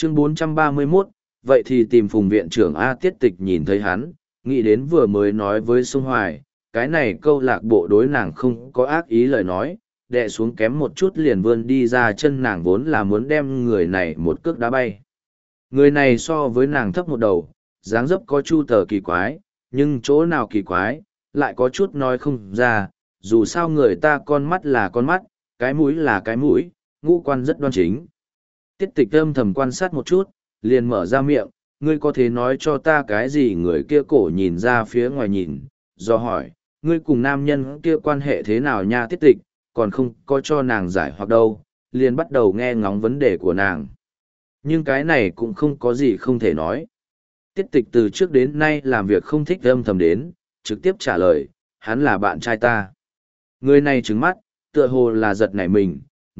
Chương 431, vậy thì tìm Phùng viện trưởng A. Tiết Tịch nhìn thấy hắn, nghĩ đến vừa mới nói với Sông Hoài, cái này câu lạc bộ đối nàng không có ác ý lời nói, đè xuống kém một chút liền vươn đi ra chân nàng vốn là muốn đem người này một cước đá bay. Người này so với nàng thấp một đầu, dáng dấp có chu tờ kỳ quái, nhưng chỗ nào kỳ quái, lại có chút nói không ra, dù sao người ta con mắt là con mắt, cái mũi là cái mũi, ngũ quan rất đoan chính. Tiết Tịch âm thầm quan sát một chút, liền mở ra miệng, ngươi có thể nói cho ta cái gì? Người kia cổ nhìn ra phía ngoài nhìn, do hỏi, ngươi cùng nam nhân kia quan hệ thế nào nha? Tiết Tịch, còn không có cho nàng giải hoặc đâu, liền bắt đầu nghe ngóng vấn đề của nàng. Nhưng cái này cũng không có gì không thể nói. Tiết Tịch từ trước đến nay làm việc không thích âm thầm đến, trực tiếp trả lời, hắn là bạn trai ta. Người này trừng mắt, tựa hồ là giật nảy mình,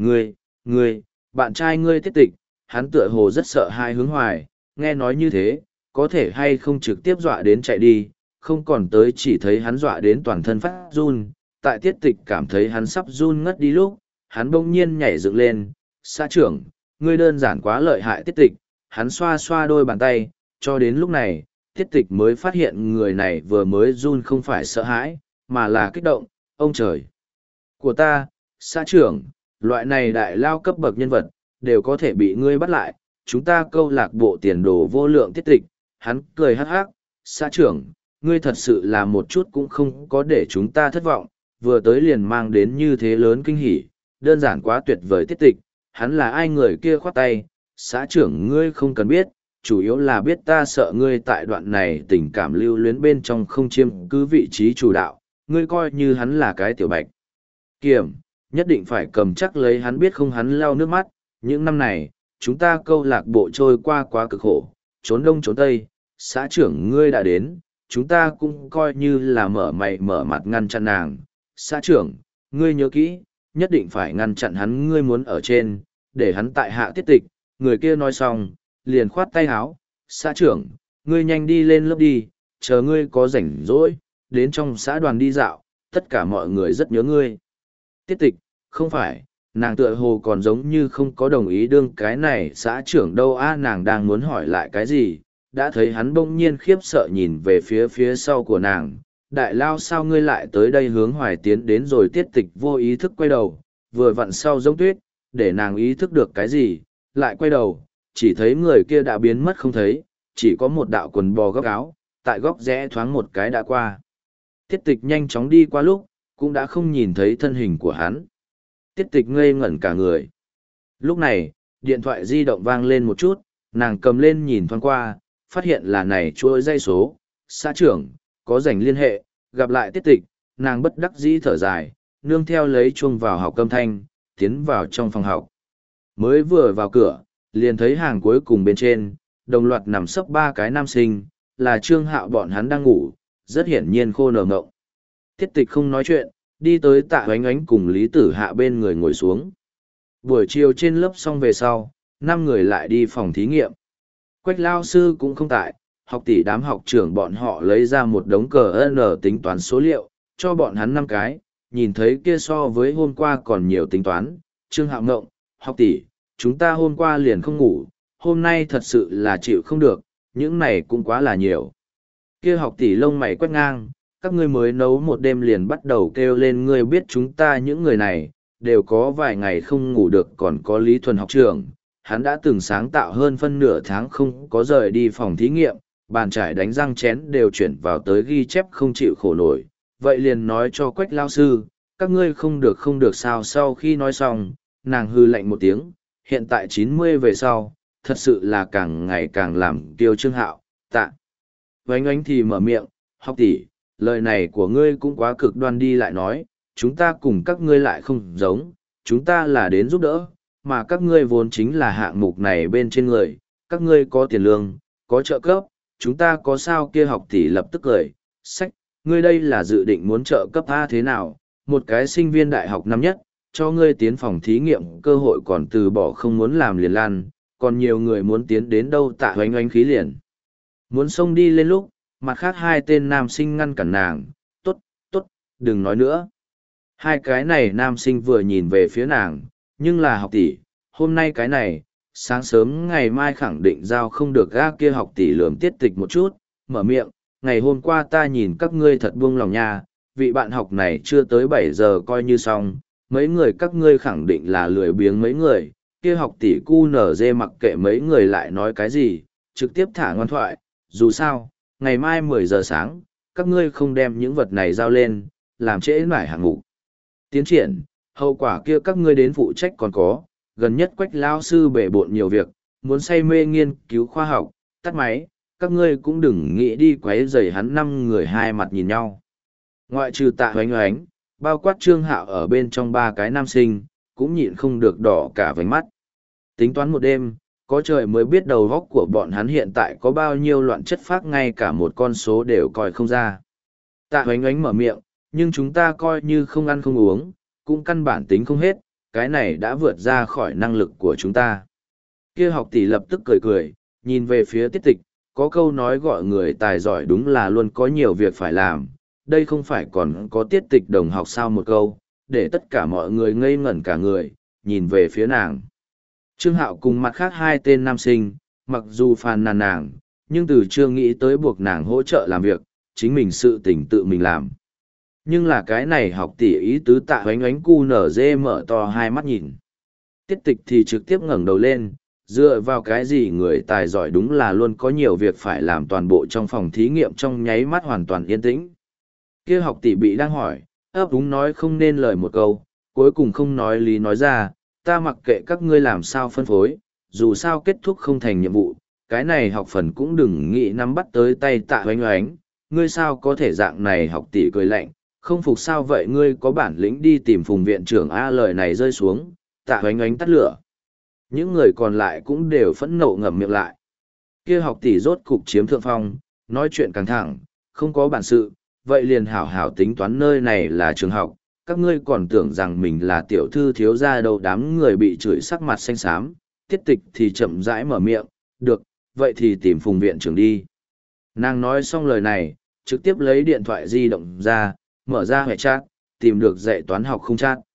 ngươi, bạn trai ngươi Tiết Tịch, hắn tựa hồ rất sợ hai hướng hoài, nghe nói như thế, có thể hay không trực tiếp dọa đến chạy đi, không còn tới chỉ thấy hắn dọa đến toàn thân phát run, tại Tiết Tịch cảm thấy hắn sắp run ngất đi lúc, hắn bỗng nhiên nhảy dựng lên, xã trưởng, ngươi đơn giản quá lợi hại. Tiết Tịch, hắn xoa xoa đôi bàn tay, cho đến lúc này, Tiết Tịch mới phát hiện người này vừa mới run không phải sợ hãi, mà là kích động, ông trời của ta, xã trưởng, loại này đại lao cấp bậc nhân vật, đều có thể bị ngươi bắt lại, chúng ta câu lạc bộ tiền đồ vô lượng. Tiết Tịch, hắn cười hắc hắc, xã trưởng, ngươi thật sự là một chút cũng không có để chúng ta thất vọng, vừa tới liền mang đến như thế lớn kinh hỉ, đơn giản quá tuyệt vời. Tiết Tịch, hắn là ai? Người kia khoát tay, xã trưởng ngươi không cần biết, chủ yếu là biết ta sợ ngươi tại đoạn này tình cảm lưu luyến bên trong không chiếm cứ vị trí chủ đạo, ngươi coi như hắn là cái tiểu bạch kiểm, nhất định phải cầm chắc lấy hắn, biết không? Hắn lau nước mắt, những năm này, chúng ta câu lạc bộ trôi qua quá cực khổ, trốn đông trốn tây, xã trưởng ngươi đã đến, chúng ta cũng coi như là mở mày mở mặt ngăn chặn nàng. Xã trưởng, ngươi nhớ kỹ, nhất định phải ngăn chặn hắn, ngươi muốn ở trên, để hắn tại hạ. Tiết Tịch, người kia nói xong, liền khoát tay áo, xã trưởng, ngươi nhanh đi lên lớp đi, chờ ngươi có rảnh rỗi, đến trong xã đoàn đi dạo, tất cả mọi người rất nhớ ngươi. Tiết Tịch, không phải, nàng tựa hồ còn giống như không có đồng ý đương cái này xã trưởng đâu a. Nàng đang muốn hỏi lại cái gì, đã thấy hắn bỗng nhiên khiếp sợ nhìn về phía sau của nàng. Đại lao, sao ngươi lại tới đây? Hướng Hoài tiến đến rồi. Tiết Tịch vô ý thức quay đầu, vừa vặn sau giống tuyết, để nàng ý thức được cái gì, lại quay đầu, chỉ thấy người kia đã biến mất không thấy, chỉ có một đạo quần bò góc áo, tại góc rẽ thoáng một cái đã qua. Tiết Tịch nhanh chóng đi qua lúc, cũng đã không nhìn thấy thân hình của hắn. Tiết Tịch ngây ngẩn cả người. Lúc này, điện thoại di động vang lên một chút, nàng cầm lên nhìn thoáng qua, phát hiện là này chuỗi dây số, xã trưởng, có rảnh liên hệ, gặp lại. Tiết Tịch, nàng bất đắc dĩ thở dài, nương theo lấy chuông vào học âm thanh, tiến vào trong phòng học. Mới vừa vào cửa, liền thấy hàng cuối cùng bên trên, đồng loạt nằm sấp ba cái nam sinh, là Trương Hạo, bọn hắn đang ngủ, rất hiển nhiên khô nở ngộng. Tiết Tịch không nói chuyện, đi tới Tạ Oánh Oánh cùng Lý Tử Hạ bên người ngồi xuống. Buổi chiều trên lớp xong về sau, 5 người lại đi phòng thí nghiệm. Quách lao sư cũng không tại, học tỷ đám học trưởng bọn họ lấy ra một đống cờ N tính toán số liệu, cho bọn hắn 5 cái, nhìn thấy kia so với hôm qua còn nhiều tính toán. Trương Hạo ngộng, học tỷ, chúng ta hôm qua liền không ngủ, hôm nay thật sự là chịu không được, những này cũng quá là nhiều. Kia học tỷ lông mày quét ngang, các ngươi mới nấu một đêm liền bắt đầu kêu lên, ngươi biết chúng ta những người này, đều có vài ngày không ngủ được. Còn có Lý Thuần học trưởng, hắn đã từng sáng tạo hơn phân nửa tháng không có rời đi phòng thí nghiệm, bàn chải đánh răng chén đều chuyển vào tới ghi chép, không chịu khổ nổi. Vậy liền nói cho Quách lao sư, các ngươi không được sao? Sau khi nói xong, nàng hư lạnh một tiếng, hiện tại 90 về sau, thật sự là càng ngày càng làm kiêu Trương Hạo. Tạ Oánh Oánh thì mở miệng, học tỷ, lời này của ngươi cũng quá cực đoan đi. Lại nói, chúng ta cùng các ngươi lại không giống, chúng ta là đến giúp đỡ, mà các ngươi vốn chính là hạng mục này bên trên người, các ngươi có tiền lương, có trợ cấp, chúng ta có sao? Kia học tỷ lập tức cười, sách, ngươi đây là dự định muốn trợ cấp A thế nào? Một cái sinh viên đại học năm nhất, cho ngươi tiến phòng thí nghiệm cơ hội còn từ bỏ, không muốn làm liền lan, còn nhiều người muốn tiến đến đâu? Tạ Oánh Oánh khí liền muốn xông đi lên lúc, mặt khác 2 tên nam sinh ngăn cản nàng, tốt, đừng nói nữa. 2 cái này nam sinh vừa nhìn về phía nàng, nhưng là học tỷ, hôm nay cái này, sáng sớm ngày mai khẳng định giao không được gã kia học tỷ lườm tiết tịch một chút, mở miệng, ngày hôm qua ta nhìn các ngươi thật buông lòng nha, vị bạn học này chưa tới 7 giờ coi như xong, mấy người các ngươi khẳng định là lười biếng mấy người, kia học tỷ cu nở dê mặc kệ mấy người lại nói cái gì, trực tiếp thả ngoan thoại, dù sao, ngày mai 10 giờ sáng, các ngươi không đem những vật này giao lên, làm trễ nải hạng mục. Tiến triển, hậu quả kia các ngươi đến phụ trách còn có, gần nhất Quách lao sư bể bộn nhiều việc, muốn say mê nghiên cứu khoa học, tắt máy, các ngươi cũng đừng nghĩ đi quấy rầy hắn 5 người hai mặt nhìn nhau. Ngoại trừ Tạ Hoánh Hoánh, bao quát Trương Hạo ở bên trong 3 cái nam sinh, cũng nhịn không được đỏ cả vành mắt. Tính toán một đêm, có trời mới biết đầu góc của bọn hắn hiện tại có bao nhiêu loạn chất phác, ngay cả một con số đều coi không ra. Tạ Hoánh Hoánh mở miệng, nhưng chúng ta coi như không ăn không uống, cũng căn bản tính không hết, cái này đã vượt ra khỏi năng lực của chúng ta. Kia học tỷ lập tức cười cười, nhìn về phía Tiết Tịch, có câu nói gọi người tài giỏi đúng là luôn có nhiều việc phải làm, đây không phải còn có Tiết Tịch đồng học sao một câu, để tất cả mọi người ngây ngẩn cả người, nhìn về phía nàng. Trương Hạo cùng mặt khác 2 tên nam sinh, mặc dù phàn nàn nàng, nhưng từ chưa nghĩ tới buộc nàng hỗ trợ làm việc, chính mình sự tỉnh tự mình làm. Nhưng là cái này học tỷ ý tứ Tạ Hoánh Hoánh cu nở dê mở to hai mắt nhìn. Tiết Tịch thì trực tiếp ngẩng đầu lên, dựa vào cái gì người tài giỏi đúng là luôn có nhiều việc phải làm, toàn bộ trong phòng thí nghiệm trong nháy mắt hoàn toàn yên tĩnh. Kia học tỷ bị đang hỏi, ấp úng nói không nên lời một câu, cuối cùng không nói lý nói ra, ta mặc kệ các ngươi làm sao phân phối, dù sao kết thúc không thành nhiệm vụ, cái này học phần cũng đừng nghĩ nắm bắt tới tay Tạ Hoánh Hoánh, ngươi sao có thể dạng này. Học tỷ cười lạnh, không phục sao vậy, ngươi có bản lĩnh đi tìm Phùng viện trưởng a. Lời này rơi xuống, Tạ Hoánh Hoánh tắt lửa. Những người còn lại cũng đều phẫn nộ ngậm miệng lại. Kia học tỷ rốt cục chiếm thượng phong, nói chuyện căng thẳng, không có bản sự, vậy liền hảo hảo tính toán nơi này là trường học, các ngươi còn tưởng rằng mình là tiểu thư thiếu gia đâu. Đám người bị chửi sắc mặt xanh xám, Tiết Tịch thì chậm rãi mở miệng, được, vậy thì tìm Phùng viện trưởng đi. Nàng nói xong lời này, trực tiếp lấy điện thoại di động ra, mở ra hệ chat, tìm được dạy toán học không chat.